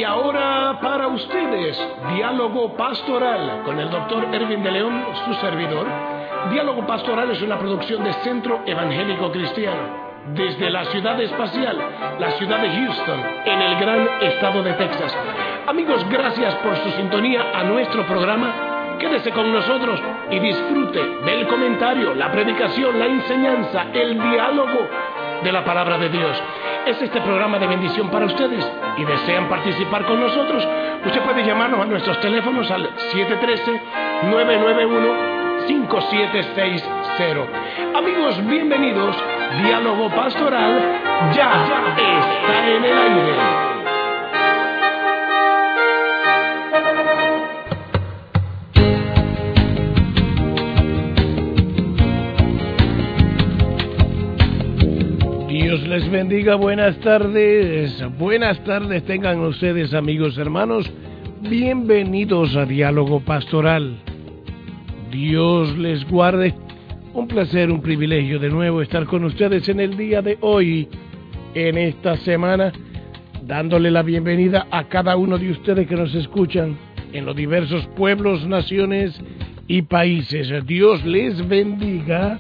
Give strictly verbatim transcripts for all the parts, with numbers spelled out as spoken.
Y ahora para ustedes, Diálogo Pastoral con el doctor Erwin de León, su servidor. Diálogo Pastoral es una producción de Centro Evangélico Cristiano, desde la ciudad espacial, la ciudad de Houston, en el gran estado de Texas. Amigos, gracias por su sintonía a nuestro programa. Quédese con nosotros y disfrute del comentario, la predicación, la enseñanza, el diálogo de la palabra de Dios. Es este programa de bendición para ustedes y desean participar con nosotros. Usted puede llamarnos a nuestros teléfonos al siete uno tres, nueve nueve uno, cinco siete seis cero. Amigos, bienvenidos. Diálogo Pastoral ya, ya está en el aire. Dios les bendiga, buenas tardes, buenas tardes tengan ustedes, amigos hermanos, bienvenidos a Diálogo Pastoral. Dios les guarde, un placer, un privilegio de nuevo estar con ustedes en el día de hoy, en esta semana, dándole la bienvenida a cada uno de ustedes que nos escuchan en los diversos pueblos, naciones y países. Dios les bendiga.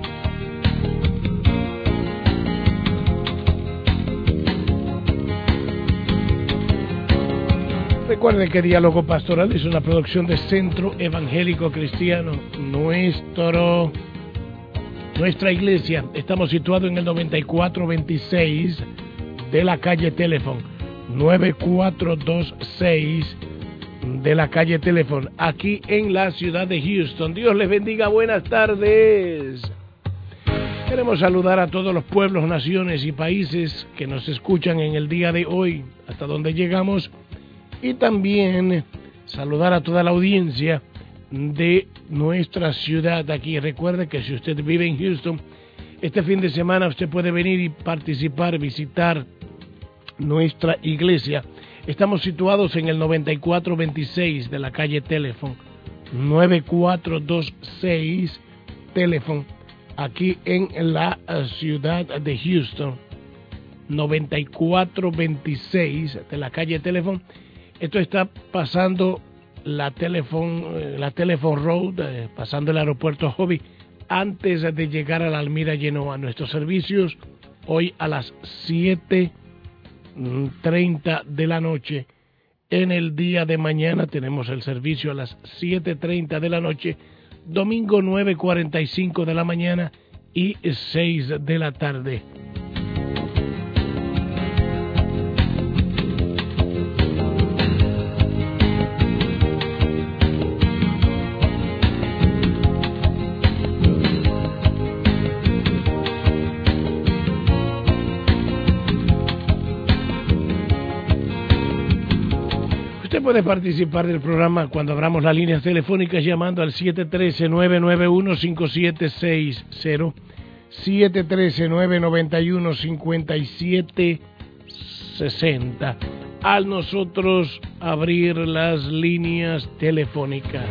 Recuerden que Diálogo Pastoral es una producción de Centro Evangélico Cristiano. Nuestro, nuestra iglesia, estamos situados en el noventa y cuatro veintiséis de la calle Teléfono, noventa y cuatro veintiséis de la calle Teléfono, aquí en la ciudad de Houston. Dios les bendiga, buenas tardes. Queremos saludar a todos los pueblos, naciones y países que nos escuchan en el día de hoy, hasta donde llegamos. Y también saludar a toda la audiencia de nuestra ciudad aquí. Recuerde que si usted vive en Houston, este fin de semana usted puede venir y participar, visitar nuestra iglesia. Estamos situados en el noventa y cuatro veintiséis de la calle Teléfono, noventa y cuatro veintiséis Teléfono, aquí en la ciudad de Houston. noventa y cuatro veintiséis de la calle Teléfono. Esto está pasando la Telephone, la Telephone Road, eh, pasando el aeropuerto Hobby, antes de llegar a la Almira Genoa. Nuestros servicios hoy a las siete treinta de la noche. En el día de mañana tenemos el servicio a las siete treinta de la noche, domingo nueve cuarenta y cinco de la mañana y seis de la tarde. Puede participar del programa cuando abramos las líneas telefónicas llamando al siete uno tres, nueve nueve uno, cinco siete seis cero, siete uno tres, nueve nueve uno, cinco siete seis cero, al nosotros abrir las líneas telefónicas.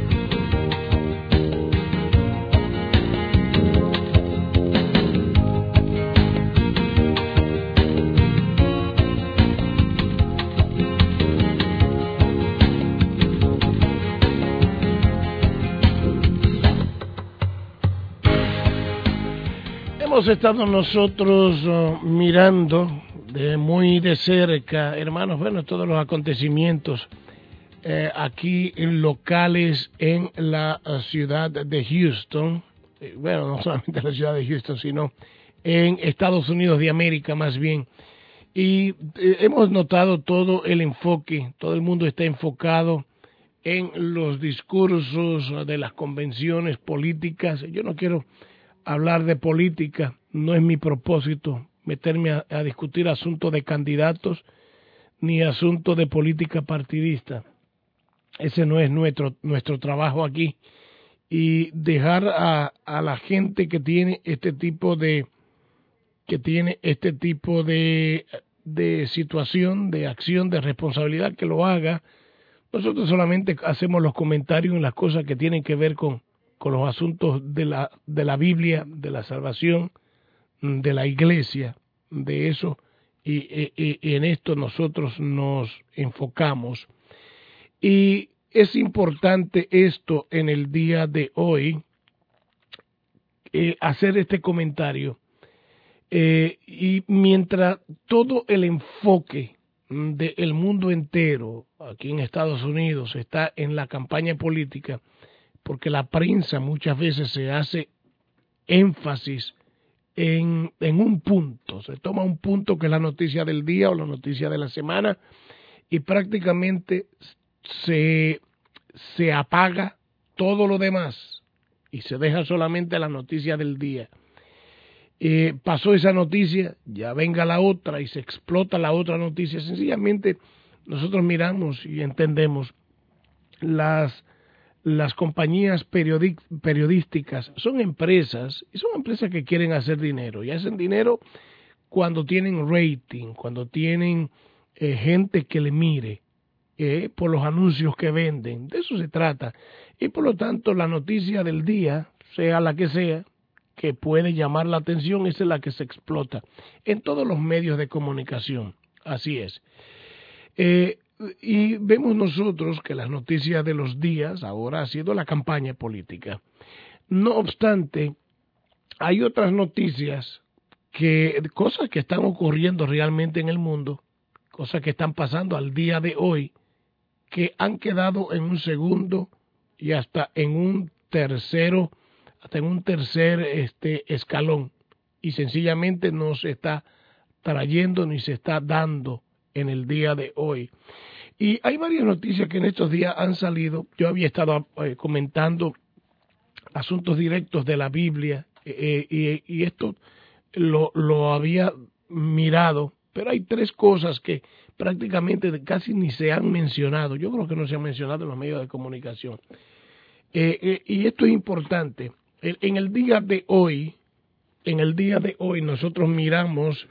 Hemos estado nosotros uh, mirando de muy de cerca, hermanos, bueno, todos los acontecimientos eh, aquí en locales en la uh, ciudad de Houston, eh, bueno, no solamente en la ciudad de Houston, sino en Estados Unidos de América más bien, y eh, hemos notado todo el enfoque, todo el mundo está enfocado en los discursos de las convenciones políticas. Yo no quiero hablar de política, no es mi propósito meterme a, a discutir asuntos de candidatos ni asuntos de política partidista. Ese no es nuestro nuestro trabajo aquí. Y dejar a, a la gente que tiene este tipo de que tiene este tipo de de situación, de acción, de responsabilidad, que lo haga. Nosotros solamente hacemos los comentarios en las cosas que tienen que ver con con los asuntos de la, de la Biblia, de la salvación, de la iglesia. De eso y, y, y en esto nosotros nos enfocamos. Y es importante esto en el día de hoy, eh, hacer este comentario. Eh, y mientras todo el enfoque del mundo entero, aquí en Estados Unidos, está en la campaña política, porque la prensa muchas veces se hace énfasis en, en un punto, se toma un punto que es la noticia del día o la noticia de la semana y prácticamente se, se apaga todo lo demás y se deja solamente la noticia del día. Eh, pasó esa noticia, ya venga la otra y se explota la otra noticia. Sencillamente nosotros miramos y entendemos las las compañías periodi periodísticas son empresas y son empresas que quieren hacer dinero y hacen dinero cuando tienen rating, cuando tienen eh, gente que le mire eh, por los anuncios que venden. De eso se trata y por lo tanto la noticia del día, sea la que sea, que puede llamar la atención, esa es la que se explota en todos los medios de comunicación. Así es. Eh, y vemos nosotros que las noticias de los días ahora ha sido la campaña política. No obstante, hay otras noticias, que cosas que están ocurriendo realmente en el mundo, cosas que están pasando al día de hoy, que han quedado en un segundo y hasta en un tercero, hasta en un tercer este, escalón, y sencillamente no se está trayendo ni se está dando en el día de hoy. Y hay varias noticias que en estos días han salido. Yo había estado eh, comentando asuntos directos de la Biblia eh, y, y esto lo, lo había mirado, pero hay tres cosas que prácticamente casi ni se han mencionado. Yo creo que no se han mencionado en los medios de comunicación. Eh, eh, y esto es importante. En, en el día de hoy, en el día de hoy nosotros miramos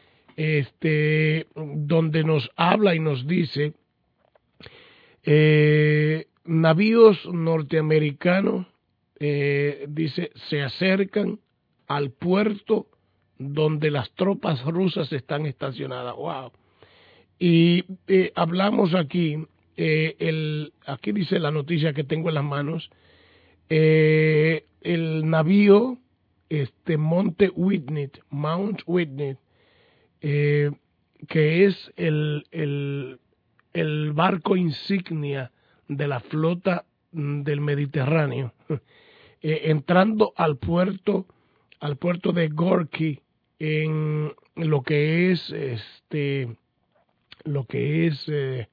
este donde nos habla y nos dice Eh, navíos norteamericanos, eh, dice, se acercan al puerto donde las tropas rusas están estacionadas. Wow. Y eh, hablamos aquí, eh, el, aquí dice la noticia que tengo en las manos, eh, el navío este Monte Whitney, Mount Whitney, eh, que es el, el el barco insignia de la flota del Mediterráneo, eh, entrando al puerto, al puerto de Gorky, en lo que es este, lo que es eh,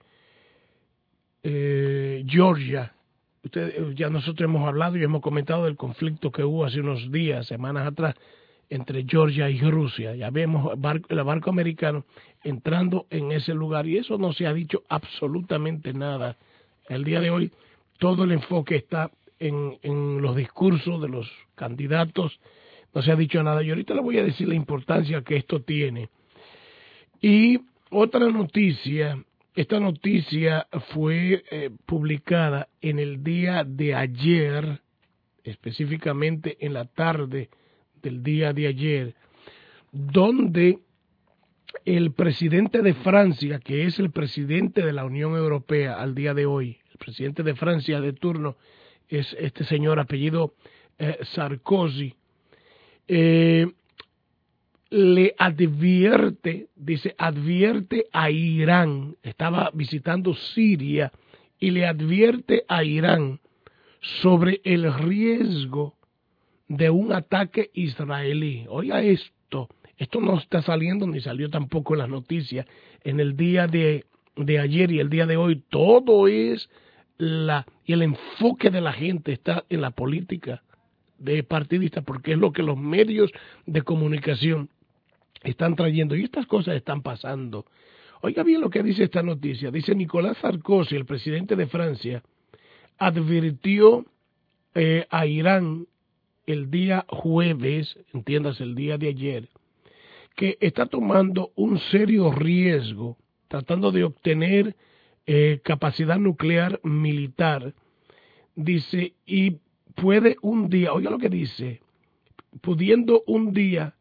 eh, Georgia. Usted, ya nosotros hemos hablado y hemos comentado del conflicto que hubo hace unos días, semanas atrás, entre Georgia y Rusia. Ya vemos el barco, el barco americano entrando en ese lugar y eso no se ha dicho absolutamente nada. El día de hoy todo el enfoque está en, en los discursos de los candidatos, no se ha dicho nada y ahorita le voy a decir la importancia que esto tiene. Y otra noticia, esta noticia fue eh, publicada en el día de ayer, específicamente en la tarde del día de ayer, donde el presidente de Francia, que es el presidente de la Unión Europea al día de hoy, el presidente de Francia de turno es este señor apellido eh, Sarkozy, eh, le advierte, dice, advierte a Irán, estaba visitando Siria y le advierte a Irán sobre el riesgo de un ataque israelí. Oiga esto, esto no está saliendo ni salió tampoco en las noticias. En el día de, de ayer y el día de hoy todo es la, y el enfoque de la gente está en la política de partidista, porque es lo que los medios de comunicación están trayendo y estas cosas están pasando. Oiga bien lo que dice esta noticia. Dice Nicolás Sarkozy, el presidente de Francia, advirtió eh, a Irán el día jueves, entiéndase el día de ayer, que está tomando un serio riesgo tratando de obtener eh, capacidad nuclear militar. Dice, y puede un día, oiga lo que dice, pudiendo un día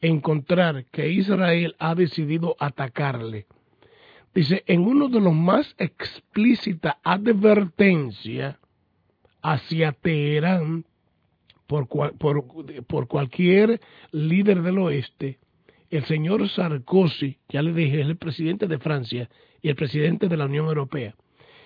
encontrar que Israel ha decidido atacarle. Dice, en uno de los más explícita advertencia hacia Teherán por, cual, por, por cualquier líder del oeste, el señor Sarkozy, ya le dije, es el presidente de Francia y el presidente de la Unión Europea,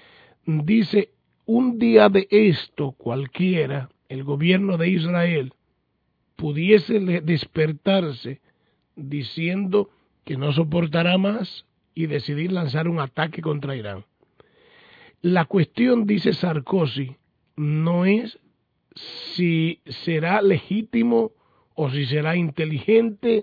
dice, un día de esto cualquiera, el gobierno de Israel pudiese despertarse diciendo que no soportará más y decidir lanzar un ataque contra Irán. La cuestión, dice Sarkozy, no es si será legítimo o si será inteligente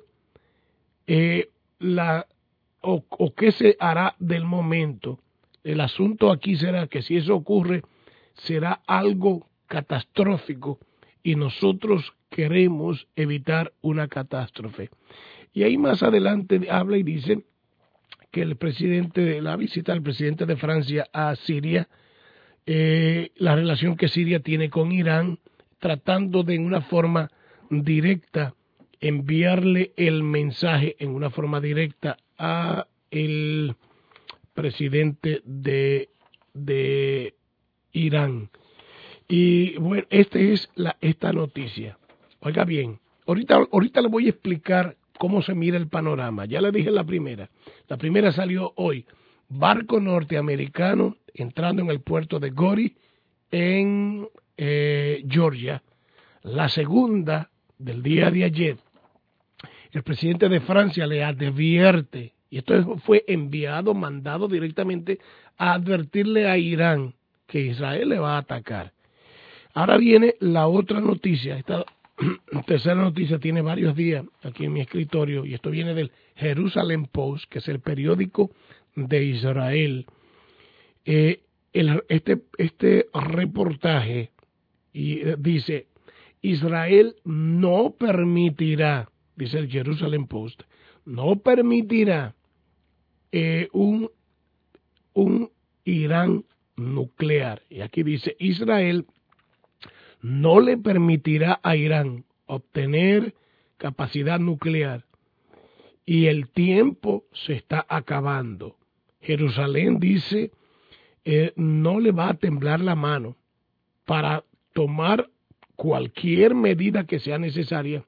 eh, la, o, o qué se hará del momento. El asunto aquí será que si eso ocurre, será algo catastrófico y nosotros queremos evitar una catástrofe. Y ahí más adelante habla y dice que el presidente de la visita del presidente de Francia a Siria, eh, la relación que Siria tiene con Irán, tratando de en una forma directa enviarle el mensaje en una forma directa a el presidente de, de Irán. Y bueno, esta es la, esta noticia. Oiga bien, ahorita, ahorita le voy a explicar cómo se mira el panorama. Ya le dije la primera. La primera salió hoy. Barco norteamericano entrando en el puerto de Gori en eh, Georgia. La segunda del día de ayer, el presidente de Francia le advierte, y esto fue enviado, mandado directamente a advertirle a Irán que Israel le va a atacar. Ahora viene la otra noticia. Esta tercera noticia tiene varios días aquí en mi escritorio y esto viene del Jerusalem Post, que es el periódico de Israel. Eh, el, este, este reportaje y, eh, dice, Israel no permitirá, dice el Jerusalem Post, no permitirá eh, un, un Irán nuclear. Y aquí dice, Israel no le permitirá a Irán obtener capacidad nuclear y el tiempo se está acabando. Jerusalén dice, eh, no le va a temblar la mano para tomar cualquier medida que sea necesaria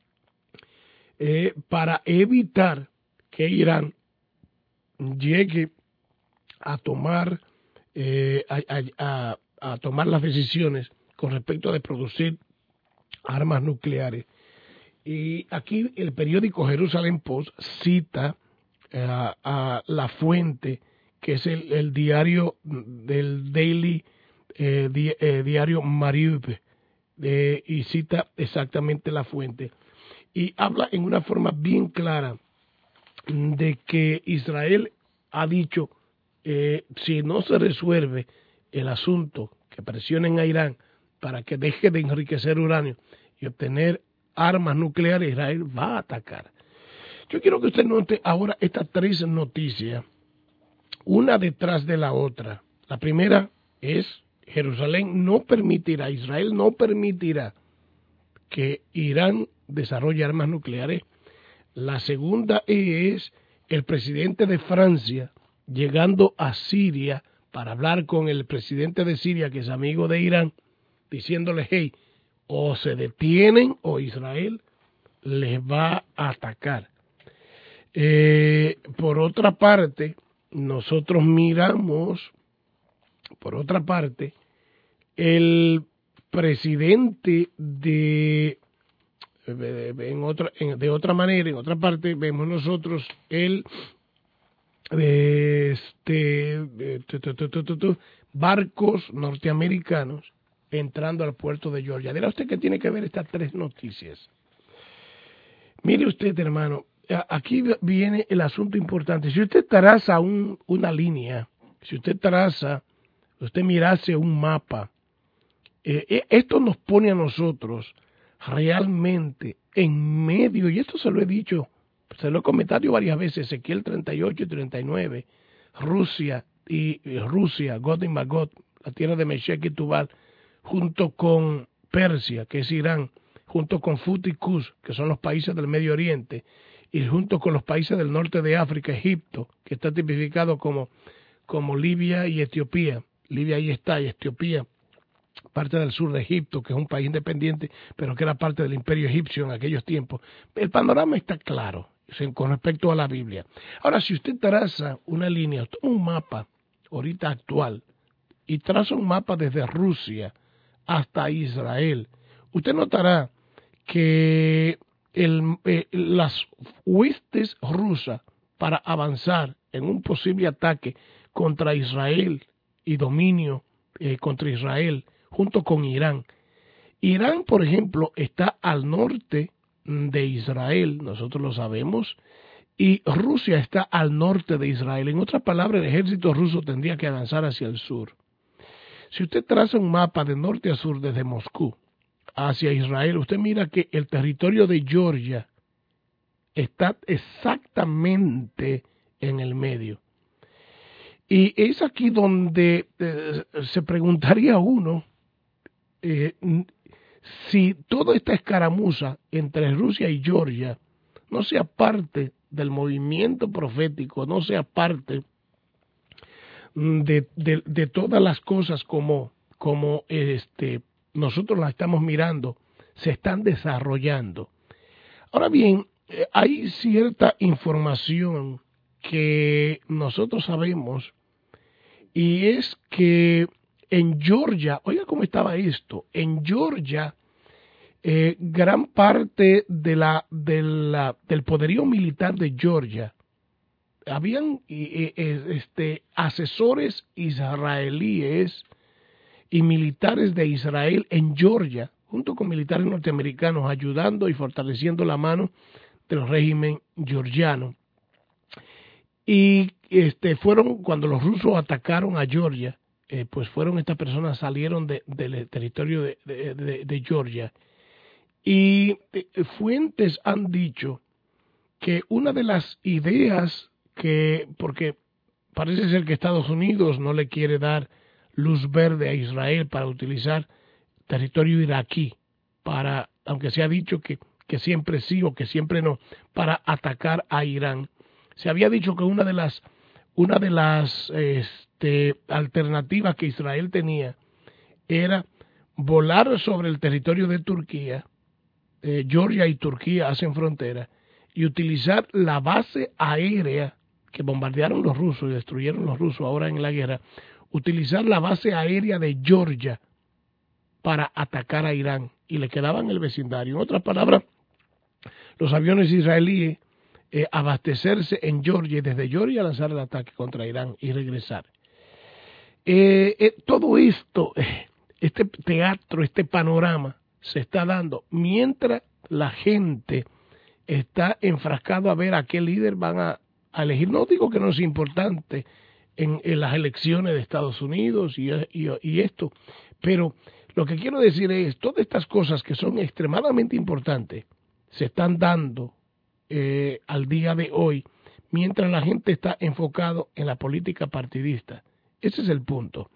eh, para evitar que Irán llegue a tomar eh, a, a, a, a tomar las decisiones con respecto de producir armas nucleares. Y aquí el periódico Jerusalem Post cita eh, a la fuente que es el, el diario del Daily eh, di, eh, diario Mariupol eh, y cita exactamente la fuente y habla en una forma bien clara de que Israel ha dicho eh, si no se resuelve el asunto, que presionen a Irán para que deje de enriquecer uranio y obtener armas nucleares, Israel va a atacar. Yo quiero que usted note ahora estas tres noticias, una detrás de la otra. La primera es, Jerusalén no permitirá, Israel no permitirá que Irán desarrolle armas nucleares. La segunda es el presidente de Francia llegando a Siria para hablar con el presidente de Siria, que es amigo de Irán, diciéndole, hey, o se detienen o Israel les va a atacar. Eh, por otra parte, nosotros miramos, por otra parte, el presidente de, en otra, en, de otra manera, en otra parte, vemos nosotros el este tu, tu, tu, tu, tu, barcos norteamericanos entrando al puerto de Georgia. Dirá usted que tiene que ver estas tres noticias. Mire usted, hermano, aquí viene el asunto importante. Si usted traza un, una línea, si usted traza, usted mirase un mapa, eh, esto nos pone a nosotros realmente en medio, y esto se lo he dicho, se lo he comentado varias veces, Ezequiel treinta y ocho y treinta y nueve, Rusia y, y Rusia, Gog y Magog, la tierra de Meshech y Tubal, junto con Persia, que es Irán, junto con Fut y Cus, que son los países del Medio Oriente, y junto con los países del norte de África, Egipto, que está tipificado como, como Libia y Etiopía. Libia ahí está, y Etiopía, parte del sur de Egipto, que es un país independiente, pero que era parte del imperio egipcio en aquellos tiempos. El panorama está claro con respecto a la Biblia. Ahora, si usted traza una línea, toma un mapa ahorita actual, y traza un mapa desde Rusia hasta Israel, usted notará que el, eh, las huestes rusas para avanzar en un posible ataque contra Israel y dominio eh, contra Israel junto con Irán. Irán, por ejemplo, está al norte de Israel, nosotros lo sabemos, y Rusia está al norte de Israel. En otras palabras, el ejército ruso tendría que avanzar hacia el sur. Si usted traza un mapa de norte a sur desde Moscú hacia Israel, usted mira que el territorio de Georgia está exactamente en el medio. Y es aquí donde eh, se preguntaría uno eh, si toda esta escaramuza entre Rusia y Georgia no sea parte del movimiento profético, no sea parte de, de, de todas las cosas como, como este, nosotros las estamos mirando, se están desarrollando. Ahora bien, eh, hay cierta información que nosotros sabemos, y es que en Georgia, oiga cómo estaba esto, en Georgia eh, gran parte de la, de la, del poderío militar de Georgia, habían eh, eh, este, asesores israelíes y militares de Israel en Georgia, junto con militares norteamericanos, ayudando y fortaleciendo la mano del régimen georgiano. Y este, fueron, cuando los rusos atacaron a Georgia, eh, pues fueron estas personas, salieron de, del territorio de, de, de, de Georgia. Y eh, fuentes han dicho que una de las ideas que, porque parece ser que Estados Unidos no le quiere dar luz verde a Israel para utilizar territorio iraquí, para, aunque se ha dicho que, que siempre sí o que siempre no, para atacar a Irán. Se había dicho que una de las, una de las este, alternativas que Israel tenía era volar sobre el territorio de Turquía. Eh, Georgia y Turquía hacen frontera, y utilizar la base aérea que bombardearon los rusos y destruyeron los rusos ahora en la guerra, utilizar la base aérea de Georgia para atacar a Irán, y le quedaban el vecindario. En otras palabras, los aviones israelíes eh, abastecerse en Georgia y desde Georgia lanzar el ataque contra Irán y regresar. Eh, eh, todo esto, eh, este teatro, este panorama se está dando mientras la gente está enfrascado a ver a qué líder van a, a elegir. No digo que no es importante en, en las elecciones de Estados Unidos y, y, y esto, pero lo que quiero decir es, todas estas cosas que son extremadamente importantes se están dando eh, al día de hoy, mientras la gente está enfocado en la política partidista. Ese es el punto.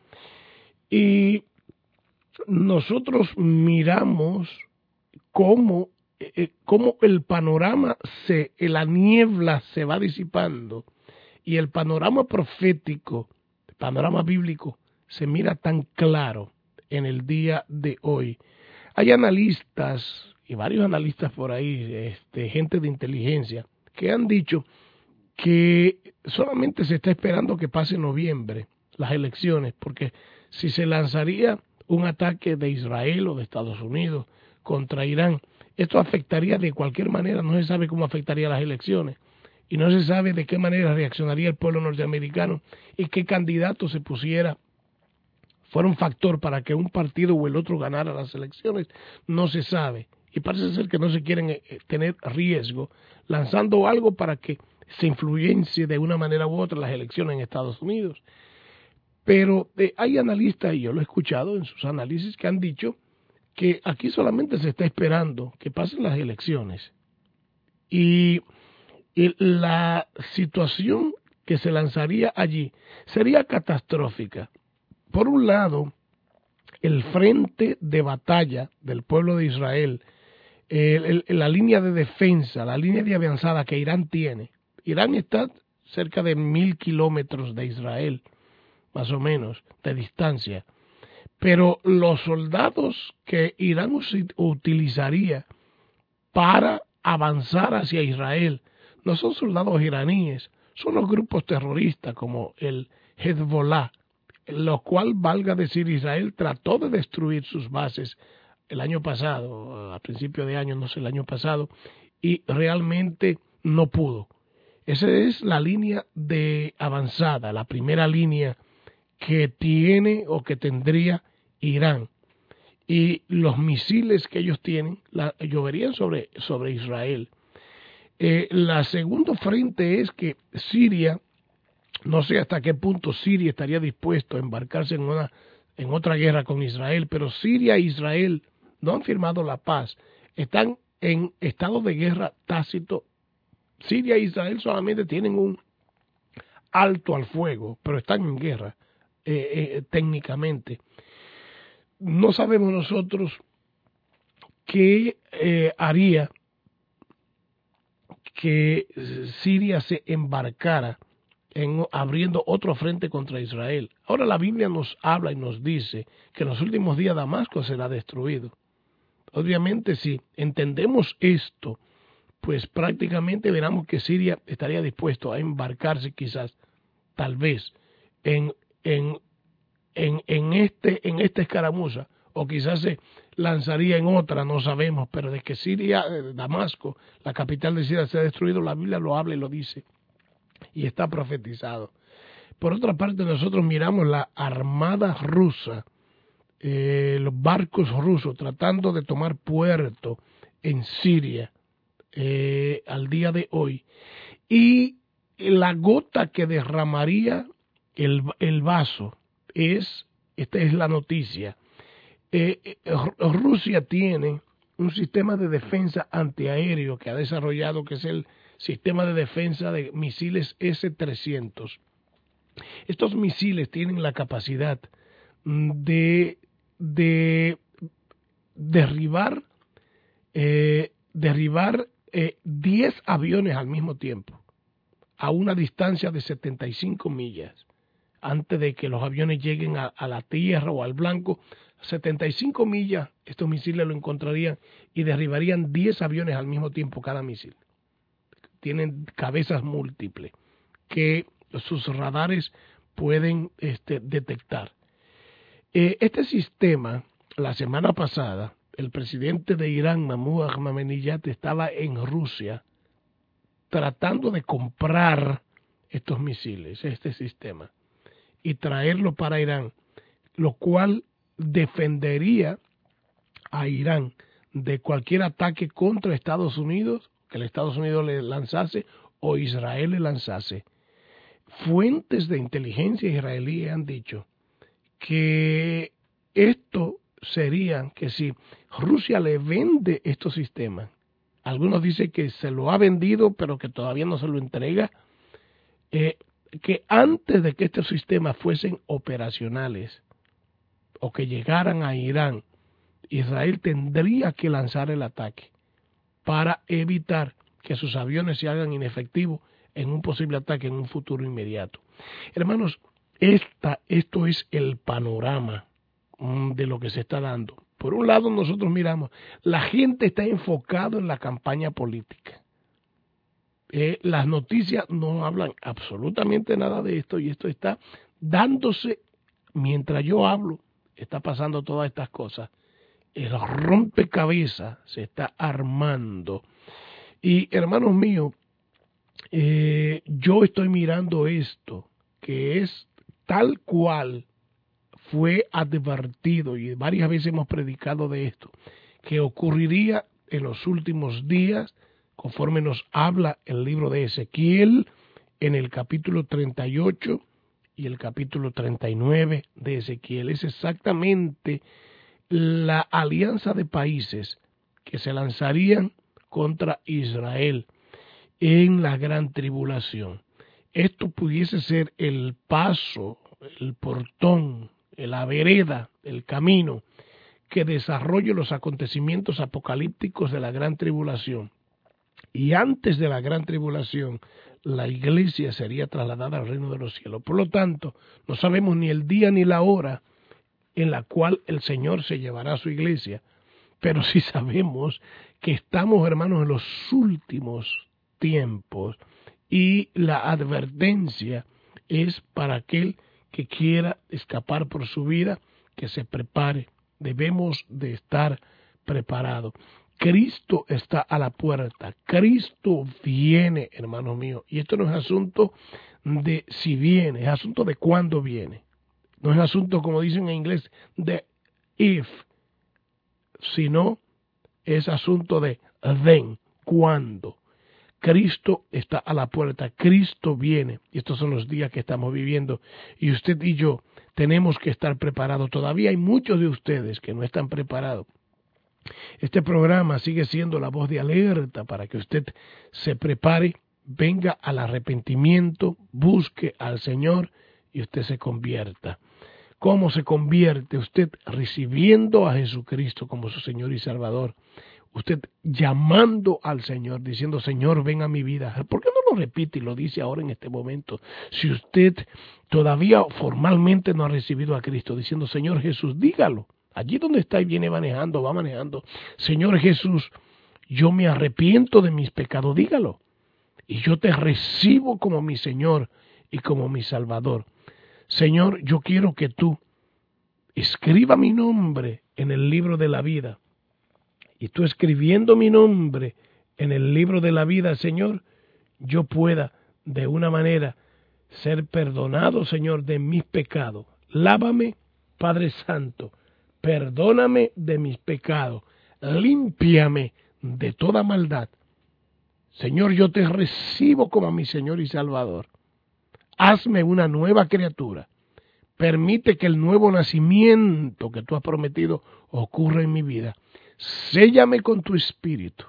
Y nosotros miramos cómo, eh, cómo el panorama, se, la niebla se va disipando, y el panorama profético, el panorama bíblico, se mira tan claro en el día de hoy. Hay analistas, y varios analistas por ahí, este, gente de inteligencia, que han dicho que solamente se está esperando que pase noviembre las elecciones, porque si se lanzaría un ataque de Israel o de Estados Unidos contra Irán, esto afectaría de cualquier manera, no se sabe cómo afectaría las elecciones, y no se sabe de qué manera reaccionaría el pueblo norteamericano y qué candidato se pusiera fuera un factor para que un partido o el otro ganara las elecciones, no se sabe. Y parece ser que no se quieren eh, tener riesgo lanzando algo para que se influencie de una manera u otra las elecciones en Estados Unidos. Pero eh, hay analistas, y yo lo he escuchado en sus análisis, que han dicho que aquí solamente se está esperando que pasen las elecciones. Y, y la situación que se lanzaría allí sería catastrófica. Por un lado, el frente de batalla del pueblo de Israel el, el, la línea de defensa, la línea de avanzada que Irán tiene. Irán está cerca de mil kilómetros de Israel, más o menos, de distancia. Pero los soldados que Irán utilizaría para avanzar hacia Israel no son soldados iraníes, son los grupos terroristas como el Hezbollah, lo cual, valga decir, Israel trató de destruir sus bases el año pasado, a principio de año, no sé, el año pasado, y realmente no pudo. Esa es la línea de avanzada, la primera línea que tiene o que tendría Irán. Y los misiles que ellos tienen la, lloverían sobre, sobre Israel. Eh, la segundo frente es que Siria, no sé hasta qué punto Siria estaría dispuesto a embarcarse en, una, en otra guerra con Israel, pero Siria e Israel no han firmado la paz, están en estado de guerra tácito. Siria e Israel solamente tienen un alto al fuego, pero están en guerra eh, eh, técnicamente. No sabemos nosotros qué eh, haría que Siria se embarcara en abriendo otro frente contra Israel. Ahora la Biblia nos habla y nos dice que en los últimos días Damasco será destruido. Obviamente, si entendemos esto, pues prácticamente veremos que Siria estaría dispuesto a embarcarse quizás, tal vez, en, en, en, en, este, en esta escaramuza, o quizás se lanzaría en otra, no sabemos, pero de que Siria, Damasco, la capital de Siria, se ha destruido, la Biblia lo habla y lo dice, y está profetizado. Por otra parte, nosotros miramos la armada rusa, eh, los barcos rusos tratando de tomar puerto en Siria eh, al día de hoy, y la gota que derramaría el, el vaso es, esta es la noticia, eh, eh, Rusia tiene un sistema de defensa antiaéreo que ha desarrollado, que es el sistema de defensa de misiles ese trescientos. Estos misiles tienen la capacidad de, de derribar, eh, derribar eh, diez aviones al mismo tiempo, a una distancia de setenta y cinco millas, antes de que los aviones lleguen a, a la tierra o al blanco. setenta y cinco millas, estos misiles lo encontrarían y derribarían diez aviones al mismo tiempo cada misil. Tienen cabezas múltiples que sus radares pueden este, detectar. Eh, este sistema, la semana pasada, el presidente de Irán, Mahmoud Ahmadinejad, estaba en Rusia tratando de comprar estos misiles, este sistema, y traerlo para Irán, lo cual defendería a Irán de cualquier ataque contra Estados Unidos, que el Estados Unidos le lanzase o Israel le lanzase. Fuentes de inteligencia israelíes han dicho que esto sería que si Rusia le vende estos sistemas, algunos dicen que se lo ha vendido pero que todavía no se lo entrega, eh, que antes de que estos sistemas fuesen operacionales o que llegaran a Irán, Israel tendría que lanzar el ataque para evitar que sus aviones se hagan inefectivos en un posible ataque en un futuro inmediato. Hermanos, esta, esto es el panorama mm, de lo que se está dando. Por un lado, nosotros miramos, la gente está enfocada en la campaña política. Eh, las noticias no hablan absolutamente nada de esto, y esto está dándose, mientras yo hablo, está pasando todas estas cosas. El rompecabezas se está armando. Y hermanos míos, eh, yo estoy mirando esto, que es tal cual fue advertido, y varias veces hemos predicado de esto, que ocurriría en los últimos días, conforme nos habla el libro de Ezequiel, en el capítulo treinta y ocho y el capítulo treinta y nueve de Ezequiel. Es exactamente la alianza de países que se lanzarían contra Israel en la gran tribulación. Esto pudiese ser el paso, el portón, la vereda, el camino que desarrolle los acontecimientos apocalípticos de la gran tribulación. Y antes de la gran tribulación, la iglesia sería trasladada al reino de los cielos. Por lo tanto, no sabemos ni el día ni la hora en la cual el Señor se llevará a su iglesia, pero sí sabemos que estamos, hermanos, en los últimos tiempos, y la advertencia es para aquel que quiera escapar por su vida, que se prepare. Debemos de estar preparados. Cristo está a la puerta. Cristo viene, hermanos míos. Y esto no es asunto de si viene, es asunto de cuándo viene. No es asunto, como dicen en inglés, de if, sino es asunto de then, cuándo. Cristo está a la puerta, Cristo viene. Y estos son los días que estamos viviendo. Y usted y yo tenemos que estar preparados. Todavía hay muchos de ustedes que no están preparados. Este programa sigue siendo la voz de alerta para que usted se prepare, venga al arrepentimiento, busque al Señor y usted se convierta. ¿Cómo se convierte usted? Recibiendo a Jesucristo como su Señor y Salvador. Usted llamando al Señor, diciendo, Señor, ven a mi vida. ¿Por qué no lo repite y lo dice ahora en este momento? Si usted todavía formalmente no ha recibido a Cristo, diciendo, Señor Jesús, dígalo. Allí donde está y viene manejando, va manejando. Señor Jesús, yo me arrepiento de mis pecados, dígalo. Y yo te recibo como mi Señor y como mi Salvador. Señor, yo quiero que tú escriba mi nombre en el libro de la vida. Y tú escribiendo mi nombre en el libro de la vida, Señor, yo pueda de una manera ser perdonado, Señor, de mis pecados. Lávame, Padre Santo. Perdóname de mis pecados, límpiame de toda maldad. Señor, yo te recibo como mi Señor y Salvador. Hazme una nueva criatura. Permite que el nuevo nacimiento que tú has prometido ocurra en mi vida. Séllame con tu espíritu.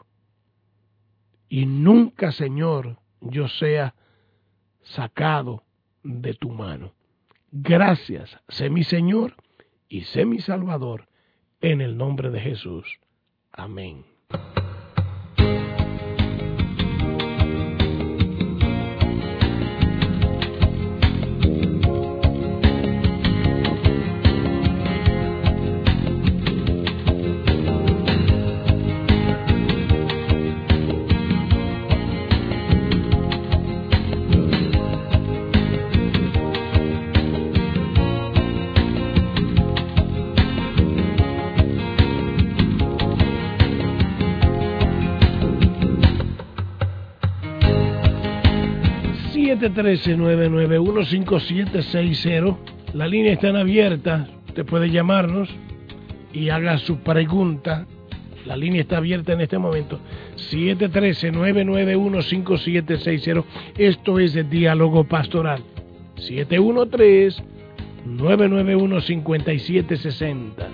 Y nunca, Señor, yo sea sacado de tu mano. Gracias, sé mi Señor y sé mi Salvador, en el nombre de Jesús. Amén. siete uno tres, nueve nueve uno, cinco siete seis cero. La línea está abierta. Usted puede llamarnos y haga su pregunta. La línea está abierta en este momento. siete uno tres, nueve nueve uno, cinco siete seis cero. Esto es el Diálogo Pastoral. siete uno tres, nueve nueve uno, cinco siete seis cero.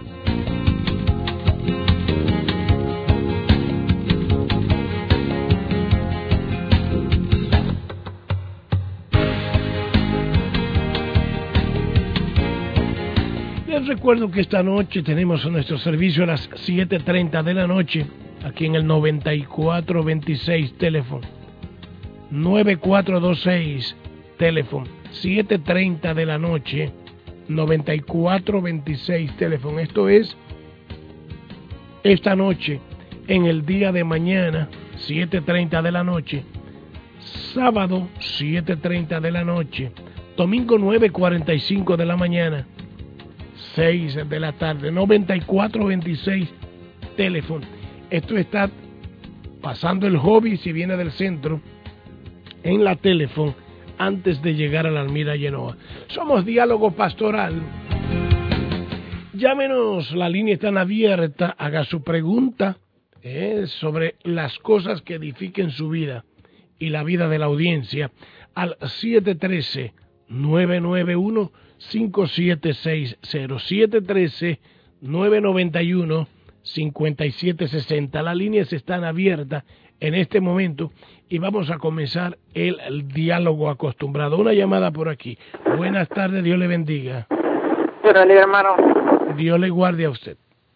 Recuerdo que esta noche tenemos nuestro servicio a las siete treinta de la noche, aquí en el noventa y cuatro veintiséis teléfono, nueve cuatro dos seis teléfono, siete treinta de la noche, noventa y cuatro veintiséis teléfono. Esto es esta noche, en el día de mañana, siete treinta de la noche, sábado, siete treinta de la noche, domingo, nueve cuarenta y cinco de la mañana, seis de la tarde, noventa y cuatro veintiséis teléfono. Esto está pasando el hobby, si viene del centro, en la teléfono, antes de llegar a la Almira Genoa. Somos Diálogo Pastoral. Llámenos, la línea está abierta, haga su pregunta eh, sobre las cosas que edifiquen su vida y la vida de la audiencia al siete uno tres, nueve nueve uno, cinco siete seis cero, siete uno tres, nueve nueve uno, cinco siete seis cero. Las líneas están abiertas en este momento y vamos a comenzar el, el diálogo acostumbrado. Una llamada por aquí. Buenas tardes, Dios le bendiga. Buenos días, hermano. Dios le guarde a usted.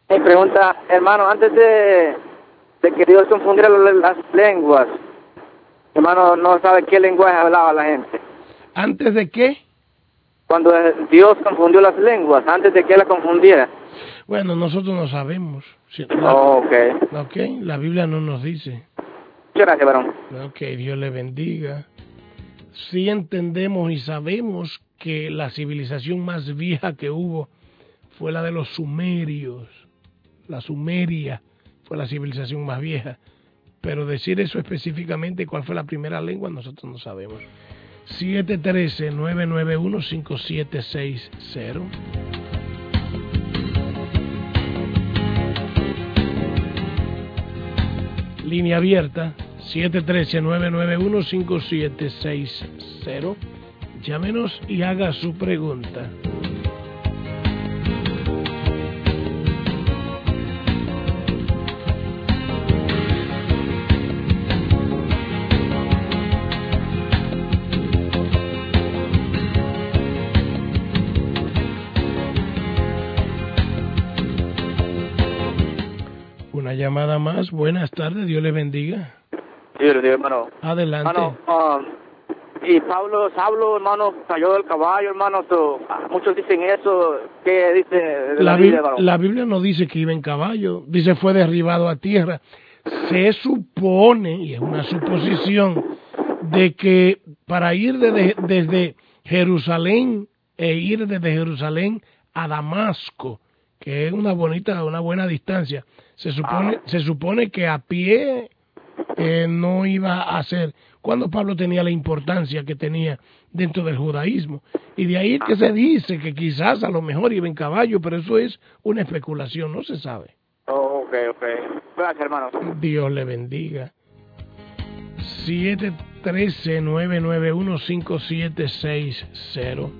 Mi pregunta, hermano, antes de, de que Dios confundiera las lenguas, hermano, no sabe qué lenguaje hablaba la gente. ¿Antes de qué? Cuando Dios confundió las lenguas, antes de que la confundiera. Bueno, nosotros no sabemos. La, oh, okay. ok, la Biblia no nos dice. Muchas gracias, varón. Ok, Dios le bendiga. Sí entendemos y sabemos que la civilización más vieja que hubo fue la de los sumerios. La Sumeria fue la civilización más vieja. Pero decir eso específicamente, cuál fue la primera lengua, nosotros no sabemos. siete uno tres, nueve nueve uno, cinco siete seis cero. Línea abierta, siete uno tres, nueve nueve uno, cinco siete seis cero. Llámenos y haga su pregunta. Una llamada más. Buenas tardes, Dios le bendiga. Dios le bendiga, hermano. Adelante. Hermano, um, y Pablo, Saulo, hermano, cayó del caballo, hermano. So, muchos dicen eso. ¿Qué dice de la, la Biblia, hermano? La Biblia no dice que iba en caballo. Dice fue derribado a tierra. Se supone, y es una suposición, de que para ir desde, desde Jerusalén e ir desde Jerusalén a Damasco, que es una bonita, una buena distancia, se supone, ah. se supone que a pie eh, no iba a ser, cuando Pablo tenía la importancia que tenía dentro del judaísmo. Y de ahí que se dice que quizás a lo mejor iba en caballo, pero eso es una especulación, no se sabe. Oh, ok, ok. Gracias, hermano. Dios le bendiga. siete uno tres, nueve nueve uno, cinco siete seis cero.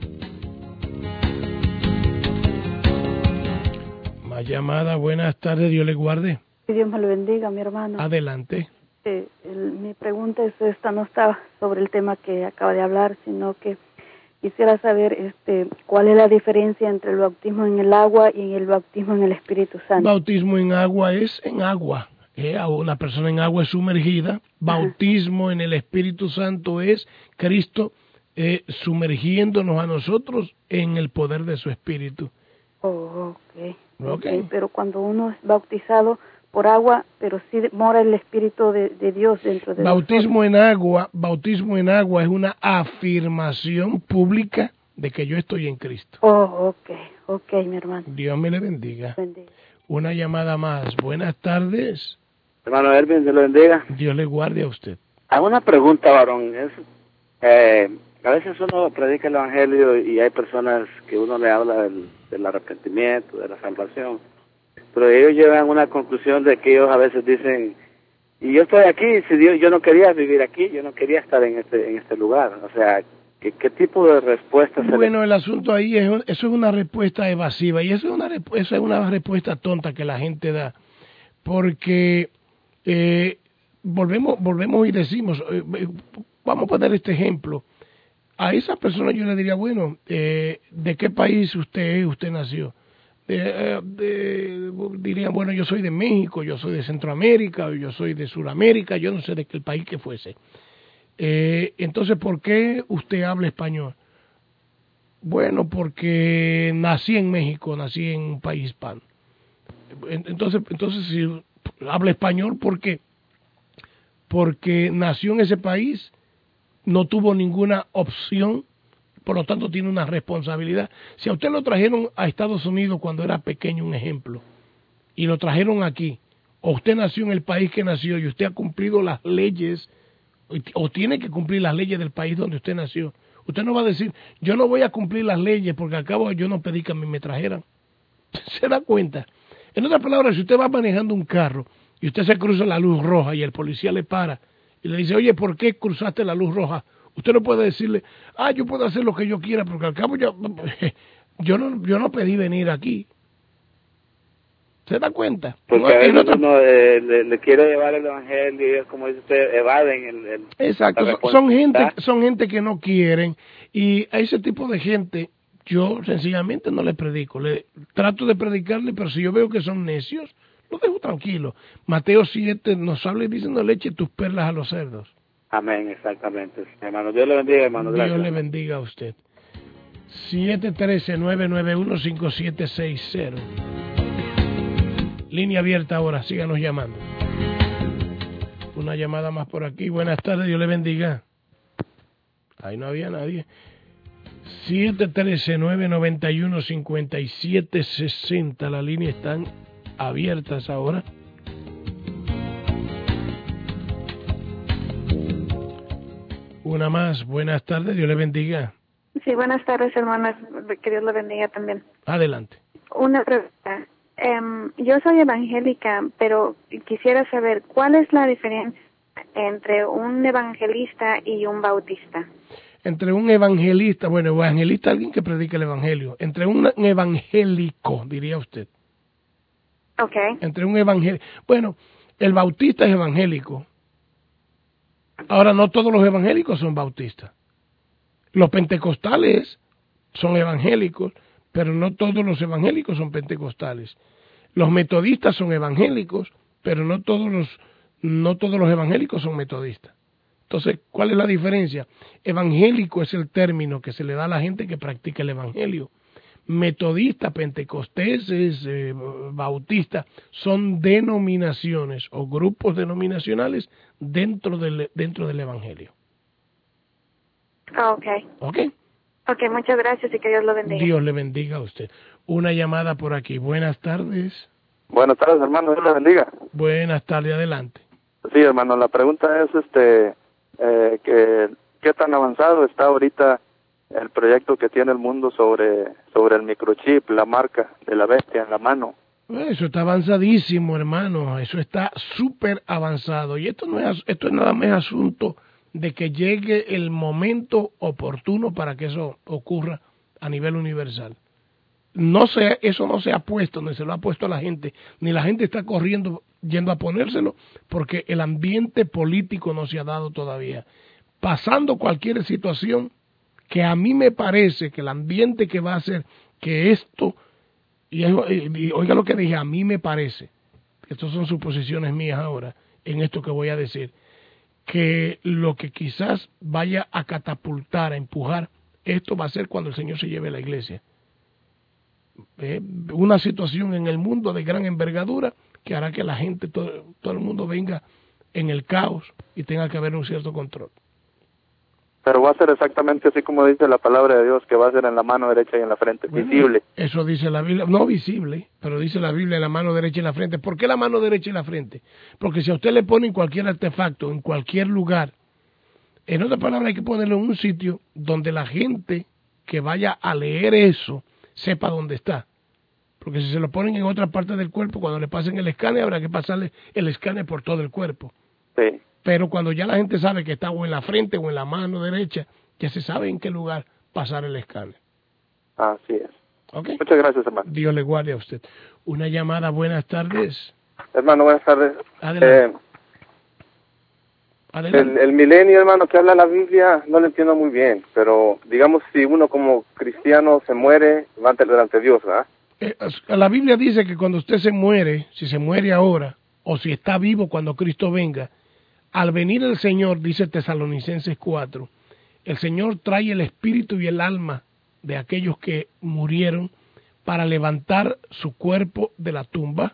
Más llamada, buenas tardes, Dios le guarde. Que Dios me lo bendiga, mi hermano. Adelante. Eh, el, mi pregunta es esta, no está sobre el tema que acaba de hablar, sino que quisiera saber este, cuál es la diferencia entre el bautismo en el agua y el bautismo en el Espíritu Santo. Bautismo en agua es en agua. Eh, una persona en agua es sumergida. Bautismo Ajá. en el Espíritu Santo es Cristo eh, sumergiéndonos a nosotros en el poder de su Espíritu. Oh, okay. Okay. ok. Pero cuando uno es bautizado por agua, pero sí mora el Espíritu de, de Dios dentro de bautismo nosotros. en agua, bautismo en agua es una afirmación pública de que yo estoy en Cristo. Oh, ok, ok, mi hermano. Dios me le bendiga. bendiga. Una llamada más. Buenas tardes. Hermano Erwin, Dios le bendiga. Dios le guarde a usted. Hay una pregunta, varón. Es, eh, a veces uno predica el Evangelio y hay personas que uno le habla del, del arrepentimiento, de la salvación, pero ellos llegan a una conclusión de que ellos a veces dicen, y yo estoy aquí, si Dios, yo no quería vivir aquí, yo no quería estar en este en este lugar. O sea, ¿qué, qué tipo de respuesta? Bueno, el asunto ahí es, eso es una respuesta evasiva, y eso es una, eso es una respuesta tonta que la gente da, porque eh, volvemos volvemos y decimos, eh, vamos a poner este ejemplo. A esa persona yo le diría, bueno, eh, ¿de qué país usted usted nació? De, de, dirían, bueno, yo soy de México, yo soy de Centroamérica, yo soy de Sudamérica, yo no sé de qué país que fuese. Eh, entonces, ¿por qué usted habla español? Bueno, porque nací en México, nací en un país hispano. Entonces, entonces si habla español, ¿por qué? Porque nació en ese país, no tuvo ninguna opción, por lo tanto tiene una responsabilidad. Si a usted lo trajeron a Estados Unidos cuando era pequeño, un ejemplo, y lo trajeron aquí, o usted nació en el país que nació y usted ha cumplido las leyes, o tiene que cumplir las leyes del país donde usted nació, usted no va a decir, yo no voy a cumplir las leyes porque al cabo yo no pedí que a mí me trajeran. ¿Se da cuenta? En otras palabras, si usted va manejando un carro y usted se cruza la luz roja y el policía le para y le dice, oye, ¿por qué cruzaste la luz roja? Usted no puede decirle, ah, yo puedo hacer lo que yo quiera, porque al cabo yo, yo, no, yo no pedí venir aquí. ¿Se da cuenta? Porque a veces otro... uno eh, le, le quiere llevar el evangelio y es como dice usted, evaden el... el Exacto, son gente, son gente que no quieren, y a ese tipo de gente yo sencillamente no le predico. Le trato de predicarle, pero si yo veo que son necios, los dejo tranquilos. Mateo siete nos habla y dice, no le eche tus perlas a los cerdos. Amén, exactamente. Hermano, Dios le bendiga, hermano. Gracias. Dios le bendiga a usted. siete uno tres, nueve nueve uno, cinco siete seis cero. Línea abierta ahora, síganos llamando. Una llamada más por aquí. Buenas tardes, Dios le bendiga. Ahí no había nadie. siete uno tres, nueve nueve uno, cinco siete seis cero. Las líneas están abiertas ahora. Una más. Buenas tardes, Dios le bendiga. Sí, buenas tardes, hermanas. Que Dios le bendiga también. Adelante. Una pregunta. Um, yo soy evangélica, pero quisiera saber cuál es la diferencia entre un evangelista y un bautista. Entre un evangelista, bueno, evangelista es alguien que predica el evangelio. Entre un evangélico, diría usted. Okay. Entre un evangélico. Bueno, el bautista es evangélico. Ahora, no todos los evangélicos son bautistas. Los pentecostales son evangélicos, pero no todos los evangélicos son pentecostales. Los metodistas son evangélicos, pero no todos los no todos los evangélicos son metodistas. Entonces, ¿cuál es la diferencia? Evangélico es el término que se le da a la gente que practica el evangelio. Metodistas, pentecosteses, eh, bautistas, son denominaciones o grupos denominacionales dentro del, dentro del evangelio. Oh, okay. ¿Ok? Ok, muchas gracias y que Dios lo bendiga. Dios le bendiga a usted. Una llamada por aquí. Buenas tardes. Buenas tardes, hermano. Dios le bendiga. Buenas tardes, adelante. Sí, hermano, la pregunta es, este, eh, que, ¿qué tan avanzado está ahorita el proyecto que tiene el mundo sobre, sobre el microchip, la marca de la bestia en la mano? Eso está avanzadísimo, hermano. Eso está súper avanzado. Y esto no es, esto es nada más asunto de que llegue el momento oportuno para que eso ocurra a nivel universal. No se, eso no se ha puesto, ni se lo ha puesto a la gente, ni la gente está corriendo, yendo a ponérselo, porque el ambiente político no se ha dado todavía. Pasando cualquier situación, que a mí me parece que el ambiente que va a hacer que esto, y, y oiga lo que dije, a mí me parece, estas son suposiciones mías ahora, en esto que voy a decir, que lo que quizás vaya a catapultar, a empujar, esto va a ser cuando el Señor se lleve a la iglesia. Eh, una situación en el mundo de gran envergadura que hará que la gente, todo, todo el mundo venga en el caos y tenga que haber un cierto control. Pero va a ser exactamente así como dice la palabra de Dios, que va a ser en la mano derecha y en la frente, bueno, visible. Eso dice la Biblia, no visible, pero dice la Biblia en la mano derecha y en la frente. ¿Por qué la mano derecha y la frente? Porque si a usted le ponen cualquier artefacto en cualquier lugar, en otras palabras hay que ponerlo en un sitio donde la gente que vaya a leer eso sepa dónde está. Porque si se lo ponen en otra parte del cuerpo, cuando le pasen el escáner, habrá que pasarle el escáner por todo el cuerpo. Sí. Pero cuando ya la gente sabe que está o en la frente o en la mano derecha, ya se sabe en qué lugar pasar el escáner. Así es. ¿Okay? Muchas gracias, hermano. Dios le guarde a usted. Una llamada, buenas tardes. Hermano, buenas tardes. Adelante. Eh, Adelante. El, el milenio, hermano, que habla la Biblia, no lo entiendo muy bien, pero digamos si uno como cristiano se muere, va ante, delante de Dios, ¿verdad? Eh, la Biblia dice que cuando usted se muere, si se muere ahora, o si está vivo cuando Cristo venga, al venir el Señor, dice Tesalonicenses cuatro, el Señor trae el espíritu y el alma de aquellos que murieron para levantar su cuerpo de la tumba,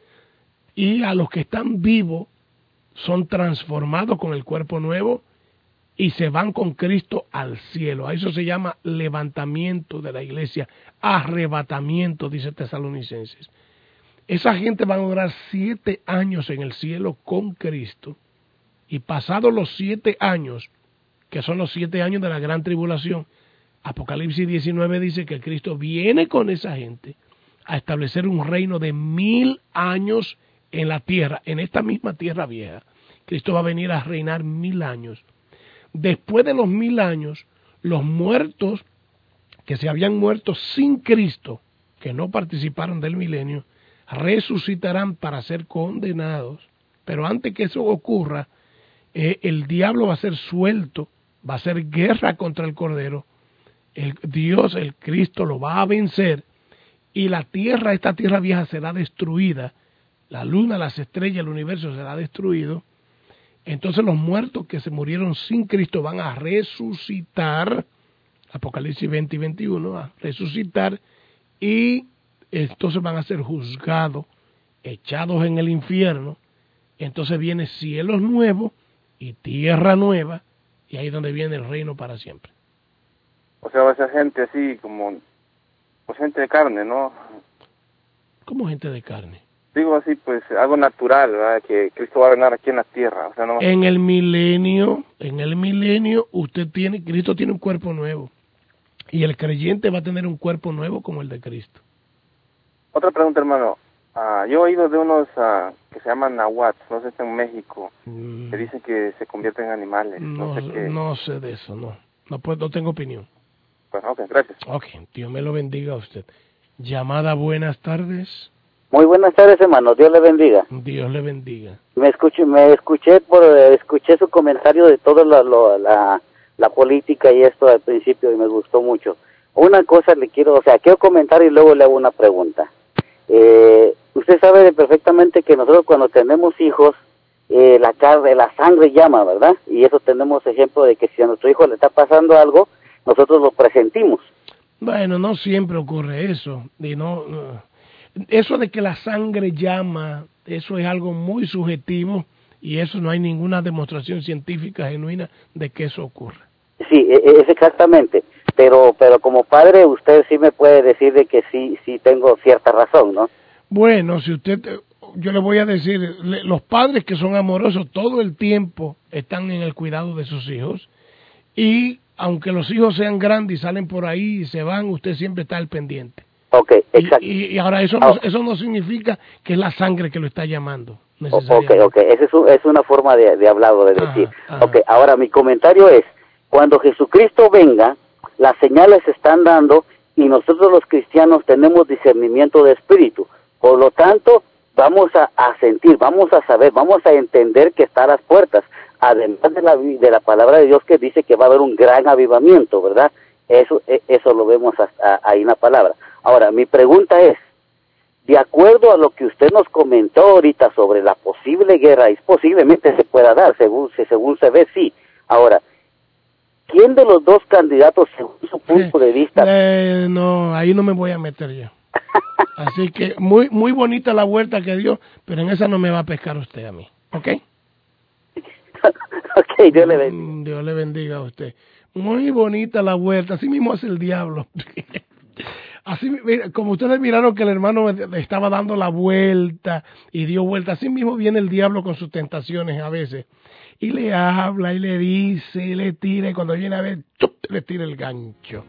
y a los que están vivos son transformados con el cuerpo nuevo y se van con Cristo al cielo. A eso se llama levantamiento de la iglesia, arrebatamiento, dice Tesalonicenses. Esa gente va a durar siete años en el cielo con Cristo, y pasados los siete años, que son los siete años de la gran tribulación, Apocalipsis diecinueve dice que Cristo viene con esa gente a establecer un reino de mil años en la tierra, en esta misma tierra vieja. Cristo va a venir a reinar mil años. Después de los mil años, los muertos que se habían muerto sin Cristo, que no participaron del milenio, resucitarán para ser condenados. Pero antes que eso ocurra, eh, el diablo va a ser suelto, va a hacer guerra contra el Cordero, el Dios, el Cristo, lo va a vencer y la tierra, esta tierra vieja será destruida, la luna, las estrellas, el universo será destruido. Entonces los muertos que se murieron sin Cristo van a resucitar, Apocalipsis veinte y veintiuno, a resucitar, y entonces van a ser juzgados, echados en el infierno. Entonces viene cielos nuevos y tierra nueva, y ahí es donde viene el reino para siempre. O sea, va a ser gente así como, pues gente de carne, ¿no? ¿Cómo gente de carne? Digo así, pues algo natural, ¿verdad? Que Cristo va a reinar aquí en la tierra. O sea, no... En el milenio, en el milenio, usted tiene, Cristo tiene un cuerpo nuevo. Y el creyente va a tener un cuerpo nuevo como el de Cristo. Otra pregunta, hermano. Uh, yo he oído de unos uh, que se llaman nahuatl, no sé si en México, mm. que dicen que se convierten en animales. No, no, sé, qué... no sé de eso, no. No, puedo, no tengo opinión. Bueno, ok, gracias. Ok, Dios me lo bendiga a usted. Llamada, buenas tardes. Muy buenas tardes, hermano. Dios le bendiga. Dios le bendiga. Me escuché, me escuché por, escuché su comentario de toda la, la, la política y esto al principio y me gustó mucho. Una cosa le quiero, o sea, quiero comentar y luego le hago una pregunta. Eh, usted sabe perfectamente que nosotros cuando tenemos hijos, eh, la carne, la sangre llama, ¿verdad? Y eso tenemos ejemplo de que si a nuestro hijo le está pasando algo, nosotros lo presentimos. Bueno, no siempre ocurre eso. Y no, no. Eso de que la sangre llama, eso es algo muy subjetivo y eso no hay ninguna demostración científica genuina de que eso ocurre. Sí, es exactamente. Pero pero como padre usted sí me puede decir de que sí sí tengo cierta razón, ¿no? Bueno, si usted, yo le voy a decir, los padres que son amorosos todo el tiempo están en el cuidado de sus hijos y aunque los hijos sean grandes y salen por ahí y se van, usted siempre está al pendiente. Okay, exacto. Y, y ahora eso no, eso no significa que es la sangre que lo está llamando. Okay, okay, esa es, un, es una forma de, de hablar o de decir. Ajá, ajá. Okay, ahora mi comentario es, cuando Jesucristo venga, las señales se están dando y nosotros los cristianos tenemos discernimiento de espíritu. Por lo tanto, vamos a, a sentir, vamos a saber, vamos a entender que está a las puertas. Además de la, de la palabra de Dios que dice que va a haber un gran avivamiento, ¿verdad? Eso, eso lo vemos hasta ahí en la palabra. Ahora, mi pregunta es, de acuerdo a lo que usted nos comentó ahorita sobre la posible guerra, y posiblemente se pueda dar, según, según se ve, sí. Ahora, ¿quién de los dos candidatos, según su punto de vista? Eh, no, ahí no me voy a meter yo. Así que muy muy bonita la vuelta que dio, pero en esa no me va a pescar usted a mí, ¿ok? Ok, Dios le bendiga. Dios le bendiga a usted. Muy bonita la vuelta, así mismo hace el diablo. Así, como ustedes miraron que el hermano le estaba dando la vuelta y dio vuelta, así mismo viene el diablo con sus tentaciones a veces. Y le habla, y le dice, y le tira, y cuando viene a ver, ¡chup!, le tira el gancho.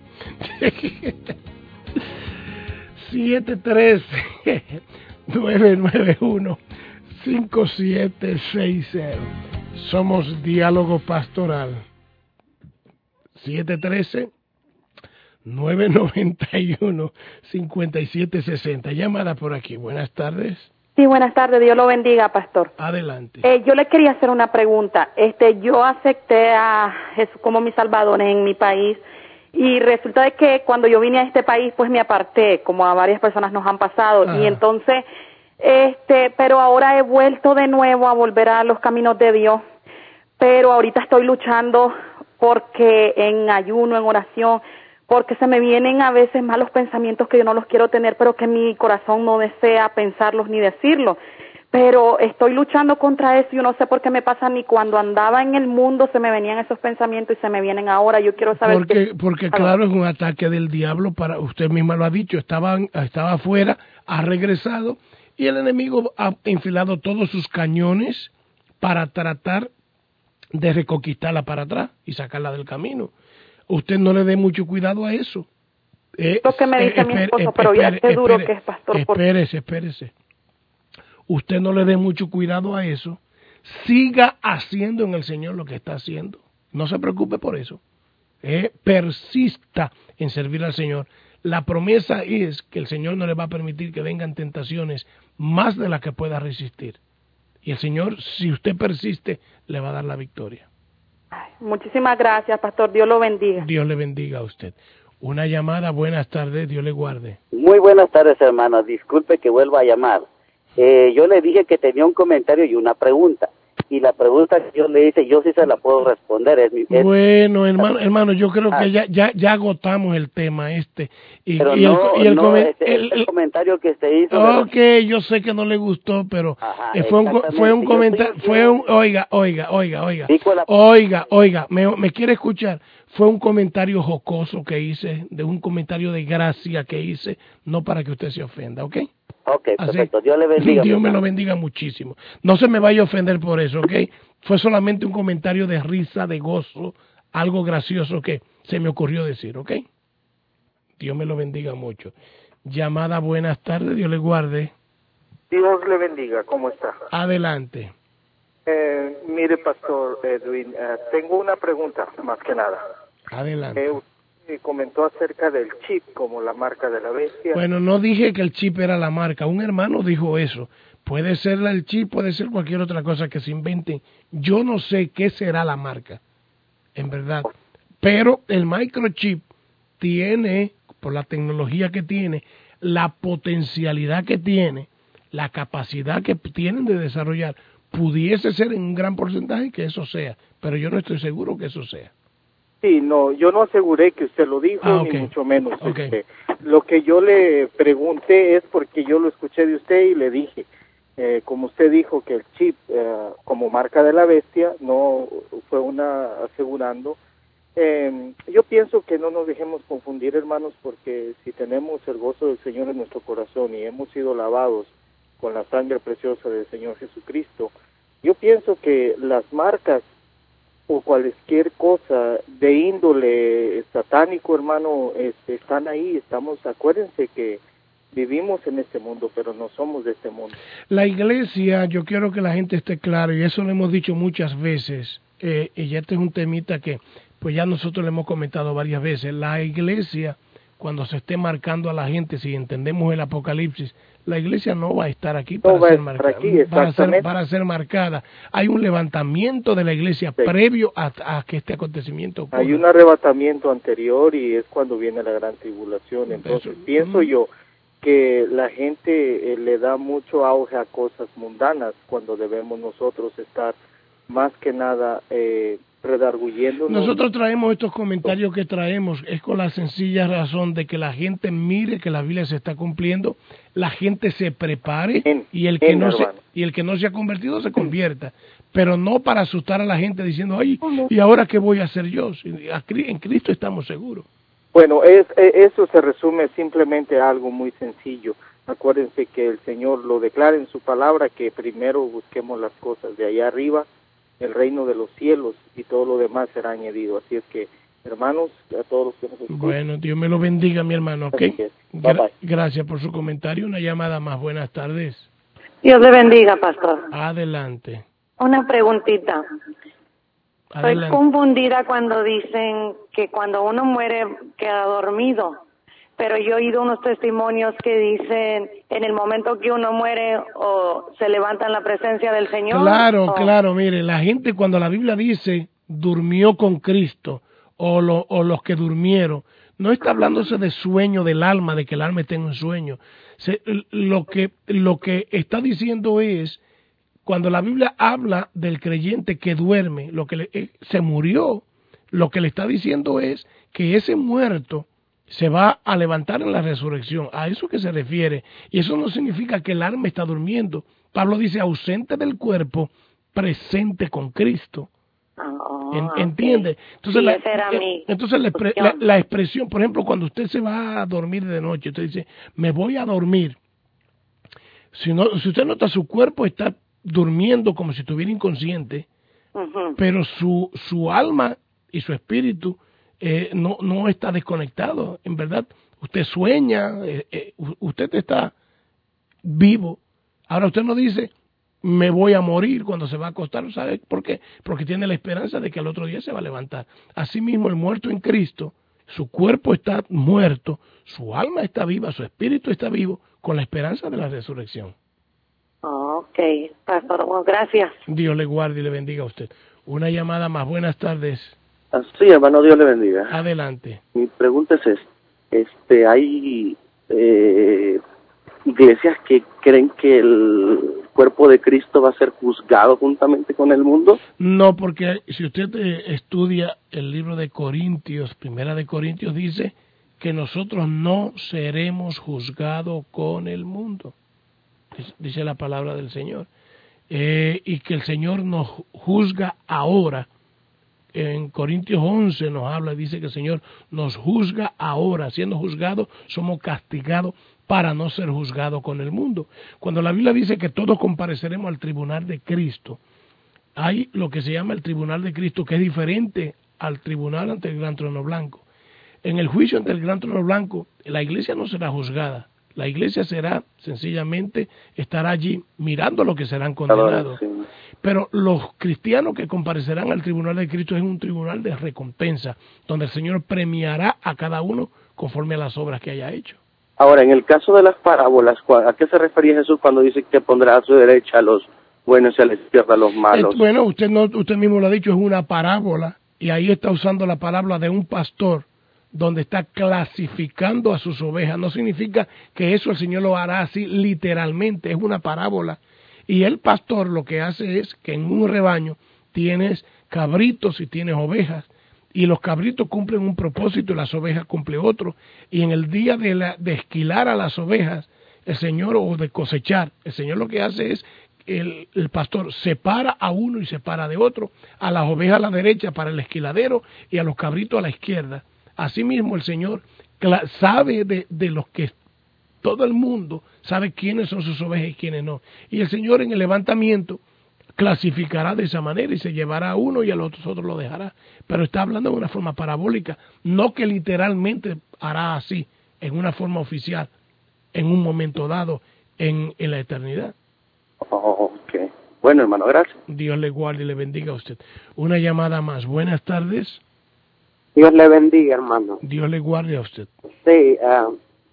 siete tres nueve nueve uno cinco siete seis cero. Somos Diálogo Pastoral. siete uno tres nueve nueve uno cinco siete seis cero. Llamada por aquí. Buenas tardes. Sí, buenas tardes. Dios lo bendiga, pastor. Adelante. Eh, yo le quería hacer una pregunta. Este, yo acepté a Jesús como mi Salvador en mi país y resulta de que cuando yo vine a este país, pues me aparté, como a varias personas nos han pasado. Ajá. Y entonces, este, pero ahora he vuelto de nuevo a volver a los caminos de Dios. Pero ahorita estoy luchando porque en ayuno, en oración, porque se me vienen a veces malos pensamientos que yo no los quiero tener, pero que mi corazón no desea pensarlos ni decirlos. Pero estoy luchando contra eso, yo no sé por qué me pasa, ni cuando andaba en el mundo se me venían esos pensamientos y se me vienen ahora. Yo quiero saber porque, qué... Porque claro, es un ataque del diablo, para usted misma lo ha dicho, estaba, estaba afuera, ha regresado y el enemigo ha enfilado todos sus cañones para tratar de reconquistarla para atrás y sacarla del camino. Usted no le dé mucho cuidado a eso. Eh, Lo que me dice eh, mi esposo, pero ya qué duro espere, que es, pastor. Espérese, espérese. Usted no le dé mucho cuidado a eso. Siga haciendo en el Señor lo que está haciendo. No se preocupe por eso. Eh, persista en servir al Señor. La promesa es que el Señor no le va a permitir que vengan tentaciones más de las que pueda resistir. Y el Señor, si usted persiste, le va a dar la victoria. Ay, muchísimas gracias, pastor. Dios lo bendiga. Dios le bendiga a usted. Una llamada, buenas tardes, Dios le guarde. Muy buenas tardes, hermano. Disculpe que vuelva a llamar. Eh, yo le dije que tenía un comentario y una pregunta. Y la pregunta que yo le hice, yo sí se la puedo responder. Es mi, es... Bueno, hermano, hermano, yo creo ah. que ya, ya ya agotamos el tema este. Y, pero y no, el, y el, no, come, este, el, el comentario que usted hizo. Ok, de... yo sé que no le gustó, pero Ajá, eh, fue, un, fue un comentario, fue un, oiga, oiga, oiga, oiga, la... oiga, oiga, me, me quiere escuchar. Fue un comentario jocoso que hice, de un comentario de gracia que hice, no para que usted se ofenda, ¿ok? Ok, perfecto. Dios le bendiga. Dios me lo bendiga muchísimo. No se me vaya a ofender por eso, ¿ok? Fue solamente un comentario de risa, de gozo, algo gracioso que se me ocurrió decir, ¿ok? Dios me lo bendiga mucho. Llamada, buenas tardes, Dios le guarde. Dios le bendiga, ¿cómo está? Adelante. Eh, mire, Pastor Edwin, eh, tengo una pregunta, más que nada. Adelante. Eh, usted comentó acerca del chip como la marca de la bestia. Bueno, no dije que el chip era la marca, un hermano dijo eso. Puede ser el chip, puede ser cualquier otra cosa que se inventen. Yo no sé qué será la marca, en verdad. Pero el microchip tiene, por la tecnología que tiene, la potencialidad que tiene, la capacidad que tienen de desarrollar. Pudiese ser en un gran porcentaje que eso sea, pero yo no estoy seguro que eso sea. Sí, no, yo no aseguré que usted lo dijo, ah, okay. ni mucho menos. Okay. Este, lo que yo le pregunté es porque yo lo escuché de usted y le dije, eh, como usted dijo que el chip eh, como marca de la bestia, no fue una asegurando. Eh, yo pienso que no nos dejemos confundir, hermanos, porque si tenemos el gozo del Señor en nuestro corazón y hemos sido lavados con la sangre preciosa del Señor Jesucristo, yo pienso que las marcas o cualquier cosa de índole satánico, hermano, este, están ahí, estamos, acuérdense que vivimos en este mundo, pero no somos de este mundo. La iglesia, yo quiero que la gente esté clara, y eso lo hemos dicho muchas veces, eh, y este es un temita que pues ya nosotros le hemos comentado varias veces, la iglesia, cuando se esté marcando a la gente, si entendemos el Apocalipsis, la iglesia no va a estar aquí para, no ser, marcada, aquí, para, ser, para ser marcada. Hay un levantamiento de la iglesia sí. previo a, a que este acontecimiento ocurra. Hay un arrebatamiento anterior y es cuando viene la gran tribulación. Entonces Eso, pienso mm. yo que la gente eh, le da mucho auge a cosas mundanas cuando debemos nosotros estar más que nada eh, redarguyéndonos. Nosotros traemos estos comentarios que traemos, es con la sencilla razón de que la gente mire que la Biblia se está cumpliendo, la gente se prepare en, y el que no se, y el que no se ha convertido se convierta, pero no para asustar a la gente diciendo, ay, ¿y ahora qué voy a hacer yo? En Cristo estamos seguros. Bueno, es, eso se resume simplemente a algo muy sencillo. Acuérdense que el Señor lo declara en su palabra, que primero busquemos las cosas de allá arriba, el reino de los cielos, y todo lo demás será añadido. Así es que, hermanos, a todos los que nos escuchan. Bueno, Dios me lo bendiga, mi hermano, ¿ok? Bye, Gra bye. Gracias por su comentario. Una llamada más. Buenas tardes. Dios le bendiga, pastor. Adelante. Una preguntita. Adelante. Estoy confundida cuando dicen que cuando uno muere queda dormido. Pero yo he oído unos testimonios que dicen en el momento que uno muere o se levanta en la presencia del Señor. Claro, o... claro, mire, la gente cuando la Biblia dice durmió con Cristo o, lo, o los que durmieron, no está hablándose de sueño del alma, de que el alma esté en un sueño. Se, lo, que, lo que está diciendo es, cuando la Biblia habla del creyente que duerme, lo que le, eh, se murió, lo que le está diciendo es que ese muerto se va a levantar en la resurrección, a eso que se refiere, y eso no significa que el alma está durmiendo. Pablo dice ausente del cuerpo, presente con Cristo. Oh, en, ¿Entiende? Entonces, sí, la, era mi entonces la, la, la expresión, por ejemplo, cuando usted se va a dormir de noche, usted dice, me voy a dormir. Si, no, si usted nota, su cuerpo está durmiendo como si estuviera inconsciente, uh-huh. pero su, su alma y su espíritu Eh, no no está desconectado, en verdad. Usted sueña, eh, eh, usted está vivo. Ahora usted no dice, me voy a morir cuando se va a acostar, ¿sabe por qué? Porque tiene la esperanza de que al otro día se va a levantar. Asimismo, el muerto en Cristo, su cuerpo está muerto, su alma está viva, su espíritu está vivo, con la esperanza de la resurrección. Ok, pastor, bueno, gracias. Dios le guarde y le bendiga a usted. Una llamada más. Buenas tardes. Ah, sí, hermano, Dios le bendiga. Adelante. Mi pregunta es esta. Este, hay eh, iglesias que creen que el cuerpo de Cristo va a ser juzgado juntamente con el mundo. No, porque si usted eh, estudia el libro de Corintios, Primera de Corintios, dice que nosotros no seremos juzgados con el mundo, dice la palabra del Señor, eh, y que el Señor nos juzga ahora. En Corintios once nos habla, dice que el Señor nos juzga ahora, siendo juzgados somos castigados para no ser juzgados con el mundo. Cuando la Biblia dice que todos compareceremos al tribunal de Cristo, hay lo que se llama el tribunal de Cristo, que es diferente al tribunal ante el gran trono blanco. En el juicio ante el gran trono blanco, la iglesia no será juzgada. La iglesia será, sencillamente, estará allí mirando lo que serán condenados. Pero los cristianos que comparecerán al tribunal de Cristo es un tribunal de recompensa, donde el Señor premiará a cada uno conforme a las obras que haya hecho. Ahora, en el caso de las parábolas, ¿a qué se refería Jesús cuando dice que pondrá a su derecha a los buenos y a la izquierda a los malos? Eh, bueno, usted no, usted mismo lo ha dicho, es una parábola, y ahí está usando la parábola de un pastor, donde está clasificando a sus ovejas. No significa que eso el Señor lo hará así literalmente, es una parábola. Y el pastor lo que hace es que en un rebaño tienes cabritos y tienes ovejas, y los cabritos cumplen un propósito y las ovejas cumplen otro. Y en el día de, la, de esquilar a las ovejas, el Señor, o de cosechar, el Señor lo que hace es, el, el pastor separa a uno y separa de otro, a las ovejas a la derecha para el esquiladero y a los cabritos a la izquierda. Asimismo, el Señor sabe de, de los que todo el mundo sabe quiénes son sus ovejas y quiénes no. Y el Señor en el levantamiento clasificará de esa manera y se llevará a uno y a los otros lo dejará. Pero está hablando de una forma parabólica, no que literalmente hará así, en una forma oficial, en un momento dado, en, en la eternidad. Oh, ok. Bueno, hermano, gracias. Dios le guarde y le bendiga a usted. Una llamada más. Buenas tardes. Dios le bendiga, hermano. Dios le guarde a usted. Sí, uh,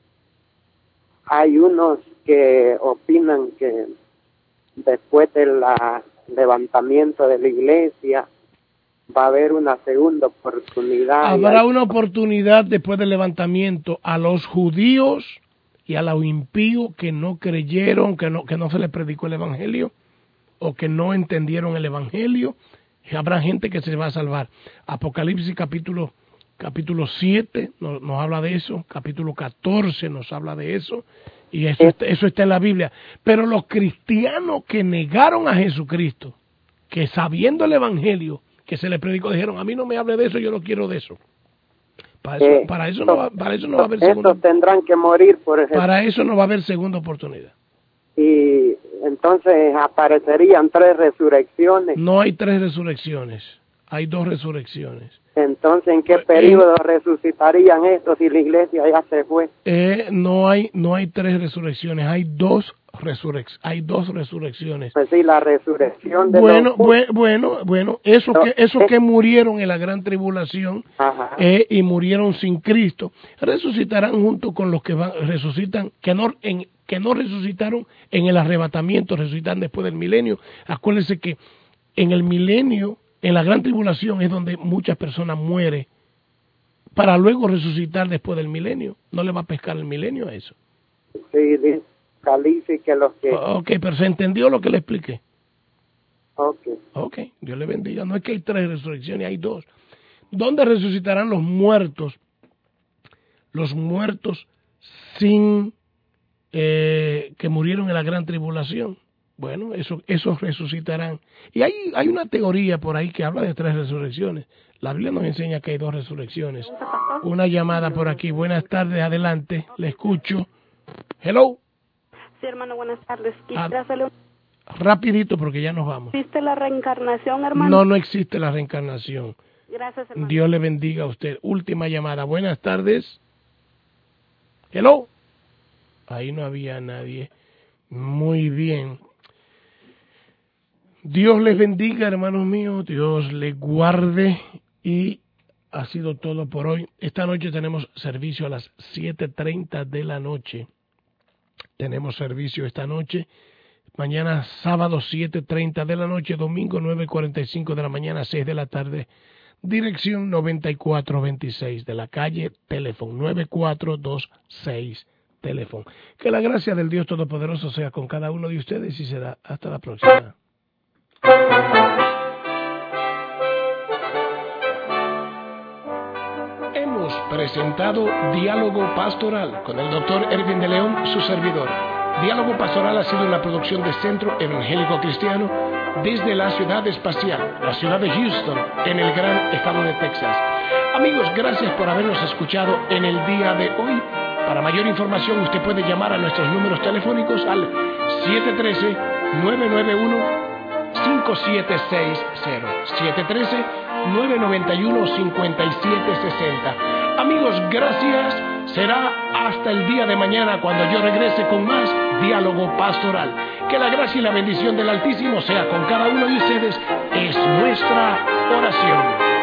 hay unos que opinan que después del levantamiento de la iglesia va a haber una segunda oportunidad. Habrá hay... una oportunidad después del levantamiento a los judíos y a los impíos que no creyeron, que no, que no se les predicó el evangelio o que no entendieron el evangelio. Habrá gente que se va a salvar. Apocalipsis capítulo capítulo siete nos, nos habla de eso, capítulo catorce nos habla de eso, y eso, está, eso está en la Biblia. Pero los cristianos que negaron a Jesucristo, que sabiendo el evangelio que se les predicó, dijeron, a mí no me hable de eso, yo no quiero de eso. Para eso, eh, para eso, no, va, para eso no va a haber segunda oportunidad. Tendrán que morir por ejemplo. Para eso no va a haber segunda oportunidad. Y entonces aparecerían tres resurrecciones. No hay tres resurrecciones, hay dos resurrecciones. Entonces, ¿en qué periodo eh, resucitarían estos si la iglesia ya se fue? Eh, no hay no hay tres resurrecciones, hay dos resurrecciones, hay dos resurrecciones. Pues sí, la resurrección de bueno, los... bueno, bueno, bueno, esos no, que esos eh, que murieron en la gran tribulación eh, y murieron sin Cristo, resucitarán junto con los que van, resucitan, que no en que no resucitaron en el arrebatamiento, resucitan después del milenio. Acuérdense que en el milenio, en la gran tribulación, es donde muchas personas mueren para luego resucitar después del milenio. No le va a pescar el milenio a eso. Sí, califique los que... Ok, pero ¿se entendió lo que le expliqué? Ok. Ok, Dios le bendiga. No es que hay tres resurrecciones, hay dos. ¿Dónde resucitarán los muertos? Los muertos sin... Eh, que murieron en la gran tribulación. Bueno, eso, esos resucitarán. Y hay, hay una teoría por ahí que habla de tres resurrecciones. La Biblia nos enseña que hay dos resurrecciones. Una llamada por aquí. Buenas tardes, adelante. Le escucho. Hello. Sí, hermano, buenas tardes. Quisiera ah, hacerle un... Rapidito porque ya nos vamos. ¿Existe la reencarnación, hermano? No, no existe la reencarnación. Gracias, hermano. Dios le bendiga a usted. Última llamada. Buenas tardes. Hello. Ahí no había nadie. Muy bien. Dios les bendiga, hermanos míos. Dios les guarde. Y ha sido todo por hoy. Esta noche tenemos servicio a las siete treinta de la noche. Tenemos servicio esta noche. Mañana sábado siete treinta de la noche. Domingo nueve cuarenta y cinco de la mañana, seis de la tarde. dirección noventa y cuatro veintiséis de la calle Teléfono, nueve cuatro dos seis Teléfono. Que la gracia del Dios Todopoderoso sea con cada uno de ustedes y será hasta la próxima. Hemos presentado Diálogo Pastoral con el doctor Erwin de León, su servidor. Diálogo Pastoral ha sido una producción de Centro Evangélico Cristiano desde la ciudad espacial, la ciudad de Houston, en el gran estado de Texas. Amigos, gracias por habernos escuchado en el día de hoy. Para mayor información usted puede llamar a nuestros números telefónicos al siete uno tres, nueve nueve uno, cinco siete seis cero, siete uno tres, nueve nueve uno, cinco siete seis cero. Amigos, gracias. Será hasta el día de mañana cuando yo regrese con más Diálogo Pastoral. Que la gracia y la bendición del Altísimo sea con cada uno de ustedes. Es nuestra oración.